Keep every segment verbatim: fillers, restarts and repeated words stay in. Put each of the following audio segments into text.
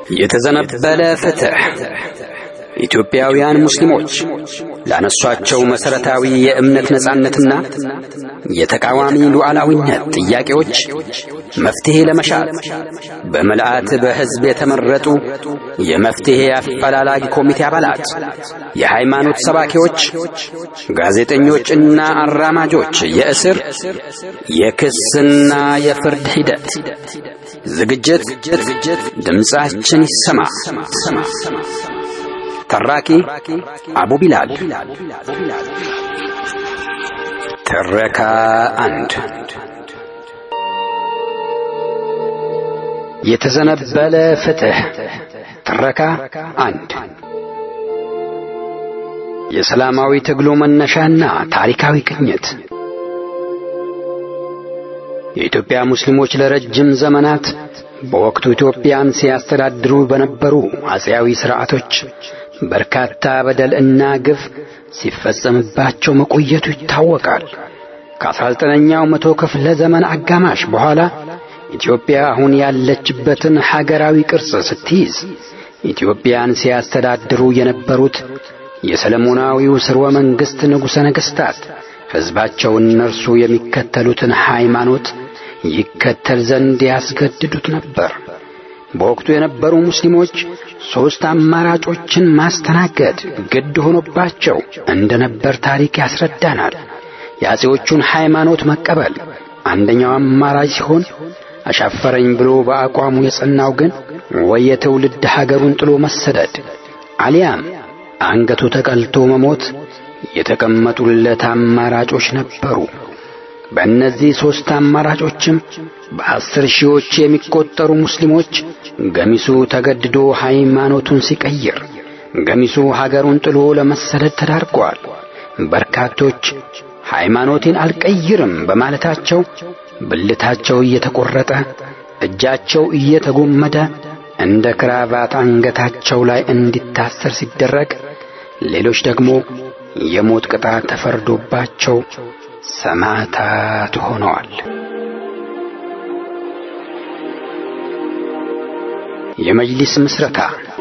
የተዘነበለ ፍትህ ኢትዮጵያውያን ሙስሊሞች ላነሷቸው መሰረታዊ የእምነት ነጻነትና የተቃዋሚ ሉዓላዊነት ጥያቄዎች መፍትሄ ለመሻት በመላእክት በህዝብ የተመረጡ የመፍትሄ አፈላላጊ ኮሚቴ አባላት፣ የሃይማኖት ሰባኪዎች፣ ጋዜጠኞችና አራማጆች የእስር የክስና የፍርድ ሂደት ዝግጅት ድምጻችን ይሰማ። ተራኪ አቡ ቢላል። ትረካ አንድ። የተዘነበለ ፍትህ። ትረካ አንድ። የሰላማዊ ትግሉ መነሻና ታሪካዊ ቅኝት። የኢትዮጵያ ሙስሊሞች ለረጅም ዘመናት በወቅቱ ኢትዮጵያን ሲያስተዳድሩ በነበሩ አጼያዊ ሥርዓቶች በርካታ በደልና ግፍ ሲፈጸምባቸው መቆየቱ ይታወቃል። ከአስራ ዘጠነኛው መቶ ክፍለ ዘመን አጋማሽ በኋላ ኢትዮጵያ አሁን ያለችበትን ሀገራዊ ቅርጽ ስትይዝ ኢትዮጵያን ሲያስተዳድሩ የነበሩት የሰለሞናዊው ሥርወ መንግሥት ንጉሠ ነገሥታት ሕዝባቸው እነርሱ የሚከተሉትን ሃይማኖት ይከተል ዘንድ ያስገድዱት ነበር። በወቅቱ የነበሩ ሙስሊሞች ሦስት አማራጮችን ማስተናገድ ግድ ሆኖባቸው እንደነበር ታሪክ ያስረዳናል። የአጼዎቹን ሃይማኖት መቀበል አንደኛው አማራጭ ሲሆን፣ አሻፈረኝ ብሎ በአቋሙ የጸናው ግን ወይ የትውልድ ሀገሩን ጥሎ መሰደድ አሊያም አንገቱ ተቀልቶ መሞት የተቀመጡለት አማራጮች ነበሩ። በእነዚህ ሦስት አማራጮችም በአስር ሺዎች የሚቆጠሩ ሙስሊሞች ገሚሱ ተገድዶ ሃይማኖቱን ሲቀይር፣ ገሚሱ ሀገሩን ጥሎ ለመሰደድ ተዳርገዋል። በርካቶች ሃይማኖቴን አልቀይርም በማለታቸው ብልታቸው እየተቆረጠ እጃቸው እየተጎመደ እንደ ክራቫት አንገታቸው ላይ እንዲታሰር ሲደረግ፣ ሌሎች ደግሞ የሞት ቅጣት ተፈርዶባቸው ሰማዕታት ሆነዋል። የመጅሊስ ምስረታ።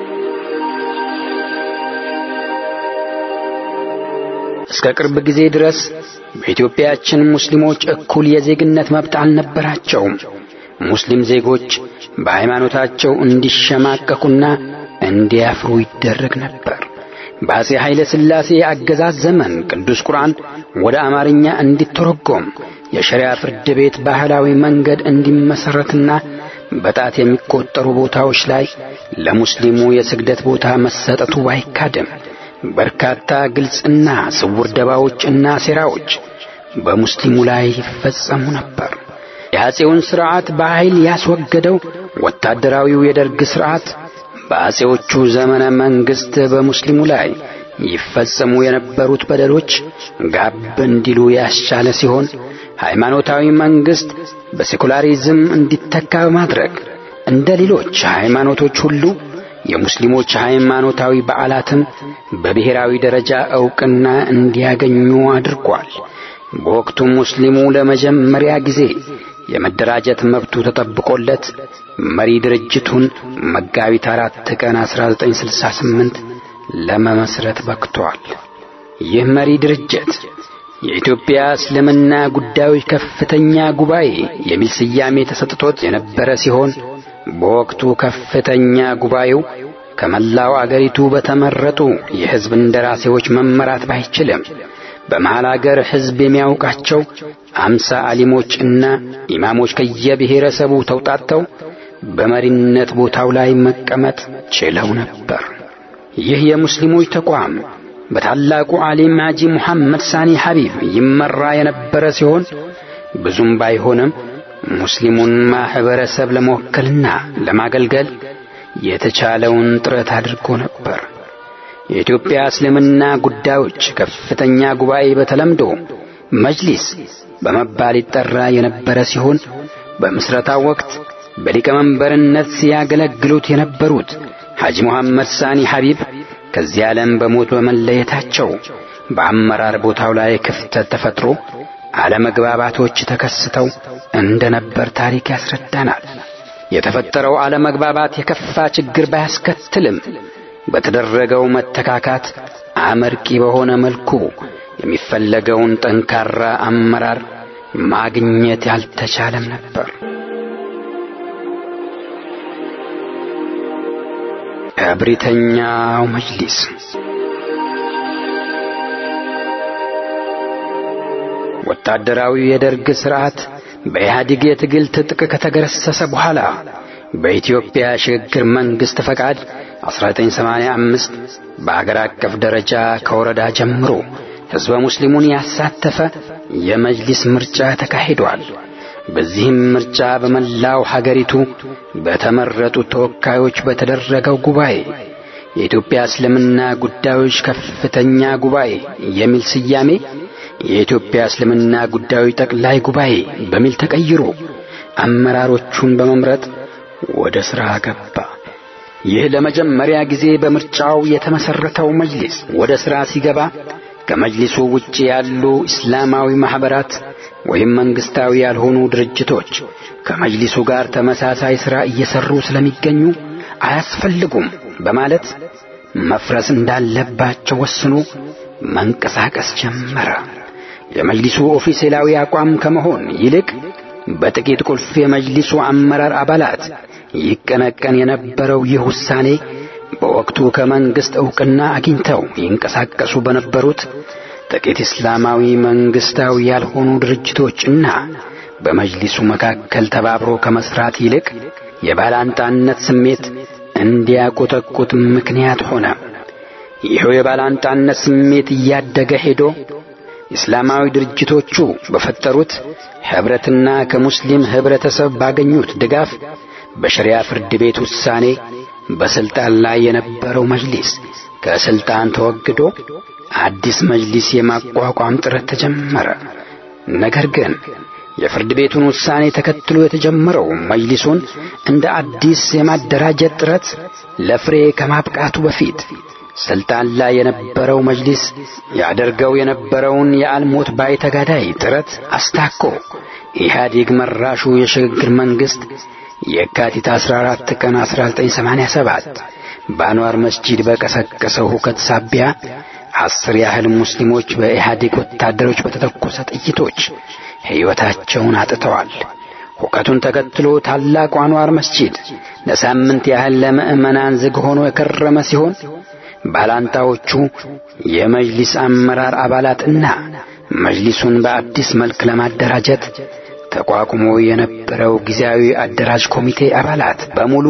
እስከ ቅርብ ጊዜ ድረስ በኢትዮጵያችን ሙስሊሞች እኩል የዜግነት መብት አልነበራቸውም። ሙስሊም ዜጎች በሃይማኖታቸው እንዲሸማቀቁና እንዲያፍሩ ይደረግ ነበር። በአጼ ኃይለ ሥላሴ አገዛዝ ዘመን ቅዱስ ቁርአን ወደ አማርኛ እንዲተረጎም የሸሪዓ ፍርድ ቤት ባህላዊ መንገድ እንዲመሰረትና በጣት የሚቆጠሩ ቦታዎች ላይ ለሙስሊሙ የስግደት ቦታ መሰጠቱ ባይካድም በርካታ ግልጽና ስውር ደባዎችና ሴራዎች በሙስሊሙ ላይ ይፈጸሙ ነበር። የአጼውን ሥርዓት በኃይል ያስወገደው ወታደራዊው የደርግ ሥርዓት በአጼዎቹ ዘመነ መንግሥት በሙስሊሙ ላይ ይፈጸሙ የነበሩት በደሎች ጋብ እንዲሉ ያስቻለ ሲሆን፣ ሃይማኖታዊ መንግሥት በሴኩላሪዝም እንዲተካ በማድረግ እንደ ሌሎች ሃይማኖቶች ሁሉ የሙስሊሞች ሃይማኖታዊ በዓላትም በብሔራዊ ደረጃ ዕውቅና እንዲያገኙ አድርጓል። በወቅቱ ሙስሊሙ ለመጀመሪያ ጊዜ የመደራጀት መብቱ ተጠብቆለት መሪ ድርጅቱን መጋቢት አራት ቀን አስራ ዘጠኝ ስልሳ ስምንት ለመመስረት በቅቷል። ይህ መሪ ድርጅት የኢትዮጵያ እስልምና ጉዳዮች ከፍተኛ ጉባኤ የሚል ስያሜ ተሰጥቶት የነበረ ሲሆን፣ በወቅቱ ከፍተኛ ጉባኤው ከመላው አገሪቱ በተመረጡ የሕዝብ እንደራሴዎች መመራት ባይችልም በመሃል አገር ሕዝብ የሚያውቃቸው አምሳ አሊሞችና ኢማሞች ከየብሔረሰቡ ተውጣጥተው በመሪነት ቦታው ላይ መቀመጥ ችለው ነበር። ይህ የሙስሊሞች ተቋም በታላቁ ዓሊም ሐጂ ሙሐመድ ሳኒ ሐቢብ ይመራ የነበረ ሲሆን፣ ብዙም ባይሆንም ሙስሊሙን ማህበረሰብ ለመወከልና ለማገልገል የተቻለውን ጥረት አድርጎ ነበር። የኢትዮጵያ እስልምና ጉዳዮች ከፍተኛ ጉባኤ በተለምዶ መጅሊስ በመባል ይጠራ የነበረ ሲሆን፣ በምስረታው ወቅት በሊቀመንበርነት ሲያገለግሉት የነበሩት ሐጂ ሙሐመድ ሳኒ ሐቢብ ከዚህ ዓለም በሞት በመለየታቸው በአመራር ቦታው ላይ ክፍተት ተፈጥሮ አለመግባባቶች ተከስተው እንደነበር ታሪክ ያስረዳናል። የተፈጠረው አለመግባባት የከፋ ችግር ባያስከትልም በተደረገው መተካካት አመርቂ በሆነ መልኩ የሚፈለገውን ጠንካራ አመራር ማግኘት ያልተቻለም ነበር። እብሪተኛው መጅሊስ ወታደራዊ የደርግ ሥርዓት በኢህአዴግ የትግል ትጥቅ ከተገረሰሰ በኋላ በኢትዮጵያ ሽግግር መንግስት ፈቃድ አስራ ዘጠኝ ሰማንያ አምስት በአገር አቀፍ ደረጃ ከወረዳ ጀምሮ ሕዝበ ሙስሊሙን ያሳተፈ የመጅሊስ ምርጫ ተካሂዷል። በዚህም ምርጫ በመላው ሀገሪቱ በተመረጡ ተወካዮች በተደረገው ጉባኤ የኢትዮጵያ እስልምና ጉዳዮች ከፍተኛ ጉባኤ የሚል ስያሜ የኢትዮጵያ እስልምና ጉዳዮች ጠቅላይ ጉባኤ በሚል ተቀይሮ አመራሮቹን በመምረጥ ወደ ሥራ ገባ። ይህ ለመጀመሪያ ጊዜ በምርጫው የተመሰረተው መጅሊስ ወደ ሥራ ሲገባ ከመጅሊሱ ውጪ ያሉ እስላማዊ ማህበራት ወይም መንግስታዊ ያልሆኑ ድርጅቶች ከመጅሊሱ ጋር ተመሳሳይ ሥራ እየሰሩ ስለሚገኙ አያስፈልጉም በማለት መፍረስ እንዳለባቸው ወስኖ መንቀሳቀስ ጀመረ። የመጅሊሱ ኦፊሴላዊ አቋም ከመሆን ይልቅ በጥቂት ቁልፍ የመጅሊሱ አመራር አባላት ይቀነቀን የነበረው ይህ ውሳኔ በወቅቱ ከመንግስት ዕውቅና አግኝተው ይንቀሳቀሱ በነበሩት ጥቂት እስላማዊ መንግስታዊ ያልሆኑ ድርጅቶችና በመጅሊሱ መካከል ተባብሮ ከመስራት ይልቅ የባላንጣነት ስሜት እንዲያቆጠቁጥ ምክንያት ሆነ። ይህ የባላንጣነት ስሜት እያደገ ሄዶ እስላማዊ ድርጅቶቹ በፈጠሩት ህብረትና ከሙስሊም ህብረተሰብ ባገኙት ድጋፍ በሸሪዓ ፍርድ ቤት ውሳኔ በስልጣን ላይ የነበረው መጅሊስ ከስልጣን ተወግዶ አዲስ መጅሊስ የማቋቋም ጥረት ተጀመረ። ነገር ግን የፍርድ ቤቱን ውሳኔ ተከትሎ የተጀመረው መጅሊሱን እንደ አዲስ የማደራጀት ጥረት ለፍሬ ከማብቃቱ በፊት ስልጣን ላይ የነበረው መጅሊስ ያደርገው የነበረውን የአልሞት ባይ ተጋዳይ ጥረት አስታኮ ኢህአዴግ መራሹ የሽግግር መንግስት የካቲት አስራ አራት ቀን አስራ ዘጠኝ ሰማንያ ሰባት በአንዋር መስጂድ በቀሰቀሰው ሁከት ሳቢያ አስር ያህል ሙስሊሞች በኢህአዴግ ወታደሮች በተተኮሰ ጥይቶች ሕይወታቸውን አጥተዋል። ሁከቱን ተከትሎ ታላቁ አንዋር መስጂድ ለሳምንት ያህል ለምእመናን ዝግ ሆኖ የከረመ ሲሆን ባላንጣዎቹ የመጅሊስ አመራር አባላትና መጅሊሱን በአዲስ መልክ ለማደራጀት ተቋቁሞ የነበረው ጊዜያዊ አደራጅ ኮሚቴ አባላት በሙሉ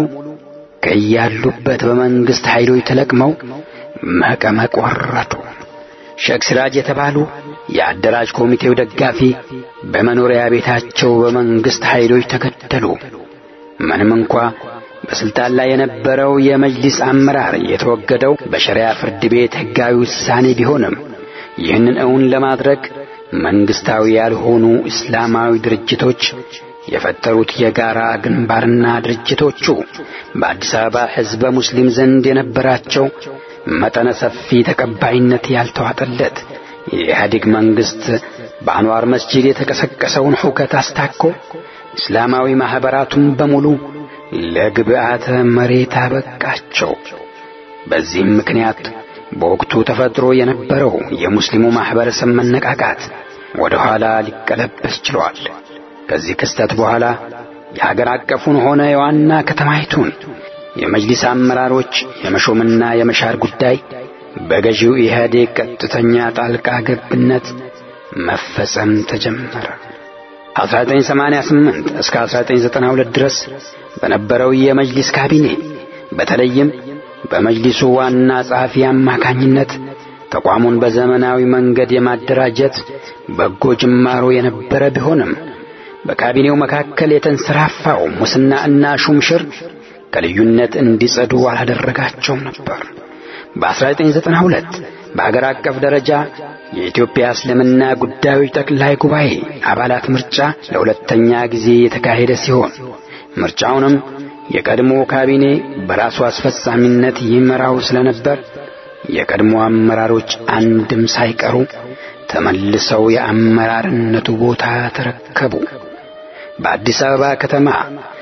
ከያሉበት በመንግስት ኃይሎች ተለቅመው መቀመቅ ወረዱ። ሼክ ሲራጅ የተባሉ የአደራጅ ኮሚቴው ደጋፊ በመኖሪያ ቤታቸው በመንግስት ኃይሎች ተገደሉ። ምንም እንኳ በስልጣን ላይ የነበረው የመጅሊስ አመራር የተወገደው በሸሪዓ ፍርድ ቤት ሕጋዊ ውሳኔ ቢሆንም ይህንን እውን ለማድረግ መንግስታዊ ያልሆኑ እስላማዊ ድርጅቶች የፈጠሩት የጋራ ግንባርና ድርጅቶቹ በአዲስ አበባ ሕዝበ ሙስሊም ዘንድ የነበራቸው መጠነ ሰፊ ተቀባይነት ያልተዋጠለት የኢህአዴግ መንግስት በአንዋር መስጂድ የተቀሰቀሰውን ሁከት አስታኮ እስላማዊ ማህበራቱን በሙሉ ለግብዓተ መሬት አበቃቸው። በዚህም ምክንያት በወቅቱ ተፈጥሮ የነበረው የሙስሊሙ ማህበረሰብ መነቃቃት ወደ ኋላ ሊቀለበስ ችሏል። ከዚህ ክስተት በኋላ የሀገር አቀፉን ሆነ የዋና ከተማይቱን የመጅሊስ አመራሮች የመሾምና የመሻር ጉዳይ በገዢው ኢህአዴግ ቀጥተኛ ጣልቃ ገብነት መፈጸም ተጀመረ። አስራ ዘጠኝ ሰማንያ ስምንት እስከ አስራ ዘጠኝ ዘጠና ሁለት ድረስ በነበረው የመጅሊስ ካቢኔ በተለይም በመጅሊሱ ዋና ጸሐፊ አማካኝነት ተቋሙን በዘመናዊ መንገድ የማደራጀት በጎ ጅማሮ የነበረ ቢሆንም በካቢኔው መካከል የተንሰራፋው ሙስናና ሹምሽር ከልዩነት እንዲጸዱ አላደረጋቸውም ነበር። በአስራ ዘጠኝ ዘጠና ሁለት በአገር አቀፍ ደረጃ የኢትዮጵያ እስልምና ጉዳዮች ጠቅላይ ጉባኤ አባላት ምርጫ ለሁለተኛ ጊዜ የተካሄደ ሲሆን ምርጫውንም የቀድሞ ካቢኔ በራሱ አስፈጻሚነት ይመራው ስለነበር የቀድሞ አመራሮች አንድም ሳይቀሩ ተመልሰው የአመራርነቱ ቦታ ተረከቡ። በአዲስ አበባ ከተማ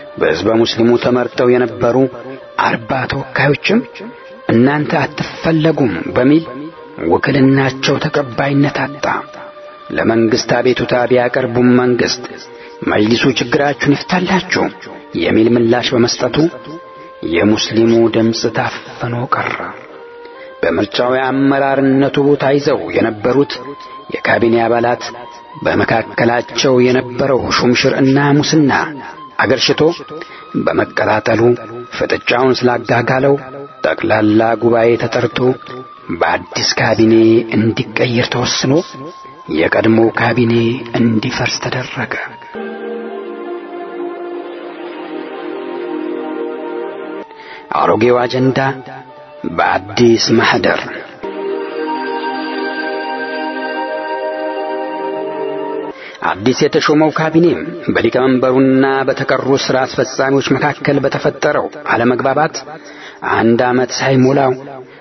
በሕዝበ ሙስሊሙ ተመርጠው የነበሩ አርባ ተወካዮችም እናንተ አትፈለጉም በሚል ውክልናቸው ተቀባይነት አጣ። ለመንግስት አቤቱታ ቢያቀርቡም መንግስት መጅሊሱ ችግራችሁን ይፍታላችሁ የሚል ምላሽ በመስጠቱ የሙስሊሙ ድምጽ ታፍኖ ቀረ። በምርጫው የአመራርነቱ ቦታ ይዘው የነበሩት የካቢኔ አባላት በመካከላቸው የነበረው ሹምሽርና ሙስና አገርሽቶ በመቀጣጠሉ ፍጥጫውን ስላጋጋለው ጠቅላላ ጉባኤ ተጠርቶ በአዲስ ካቢኔ እንዲቀየር ተወስኖ የቀድሞ ካቢኔ እንዲፈርስ ተደረገ። አሮጌው አጀንዳ በአዲስ ማህደር። አዲስ የተሾመው ካቢኔ በሊቀመንበሩና በተቀሩ ሥራ አስፈጻሚዎች መካከል በተፈጠረው አለመግባባት አንድ ዓመት ሳይሞላው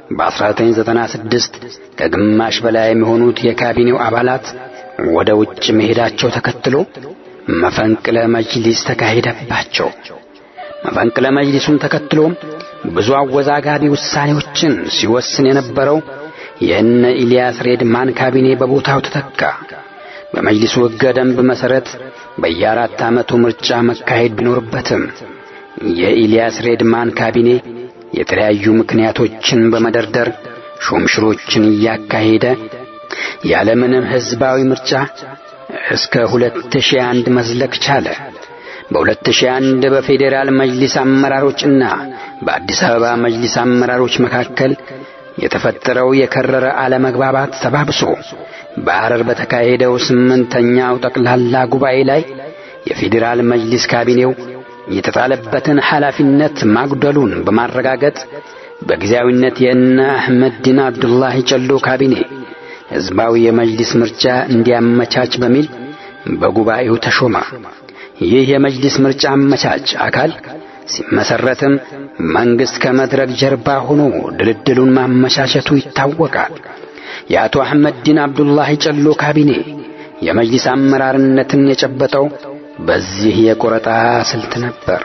በ1996 ከግማሽ በላይ የሚሆኑት የካቢኔው አባላት ወደ ውጭ መሄዳቸው ተከትሎ መፈንቅለ መጅሊስ ተካሄደባቸው። መፈንቅለ መጅሊሱን ተከትሎ ብዙ አወዛጋቢ ውሳኔዎችን ሲወስን የነበረው የእነ ኢልያስ ሬድማን ካቢኔ በቦታው ተተካ። በመጅሊሱ ሕገ ደንብ መሠረት በየአራት ዓመቱ ምርጫ መካሄድ ቢኖርበትም የኢልያስ ሬድማን ካቢኔ የተለያዩ ምክንያቶችን በመደርደር ሹምሽሮችን እያካሄደ ያለምንም ሕዝባዊ ምርጫ እስከ ሁለት ሺህ አንድ መዝለቅ ቻለ። በሁለት ሺህ አንድ በፌዴራል መጅሊስ አመራሮችና በአዲስ አበባ መጅሊስ አመራሮች መካከል የተፈጠረው የከረረ አለመግባባት ተባብሶ በሐረር በተካሄደው ስምንተኛው ጠቅላላ ጉባኤ ላይ የፌዴራል መጅሊስ ካቢኔው የተጣለበትን ኃላፊነት ማጉደሉን በማረጋገጥ በጊዜያዊነት የእነ አህመዲን አብዱላሂ ጨሎ ካቢኔ ሕዝባዊ የመጅሊስ ምርጫ እንዲያመቻች በሚል በጉባኤው ተሾመ። ይህ የመጅሊስ ምርጫ አመቻች አካል ሲመሰረትም መንግስት ከመድረክ ጀርባ ሆኖ ድልድሉን ማመቻቸቱ ይታወቃል። የአቶ አህመዲን አብዱላሂ ጨሎ ካቢኔ የመጅሊስ አመራርነትን የጨበጠው በዚህ የቆረጣ ስልት ነበር።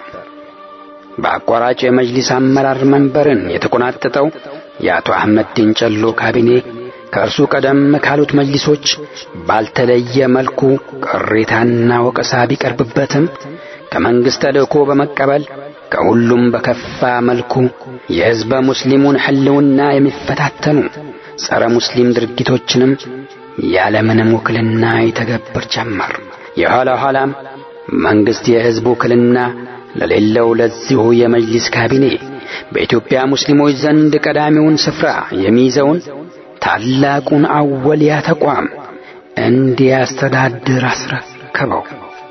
በአቋራጭ የመጅሊስ አመራር መንበርን የተቆናጠጠው የአቶ አህመዲን ጨሎ ካቢኔ ከእርሱ ቀደም ካሉት መጅሊሶች ባልተለየ መልኩ ቅሬታና ወቀሳ ቢቀርብበትም ከመንግስት ተልእኮ በመቀበል ከሁሉም በከፋ መልኩ የሕዝበ ሙስሊሙን ሕልውና የሚፈታተኑ ጸረ ሙስሊም ድርጊቶችንም ያለምንም ውክልና ይተገብር ጀመር። የኋላ ኋላም መንግስት የሕዝብ ውክልና ለሌለው ለዚሁ የመጅሊስ ካቢኔ በኢትዮጵያ ሙስሊሞች ዘንድ ቀዳሚውን ስፍራ የሚይዘውን ታላቁን አወልያ ተቋም እንዲያስተዳድር አስረከበው።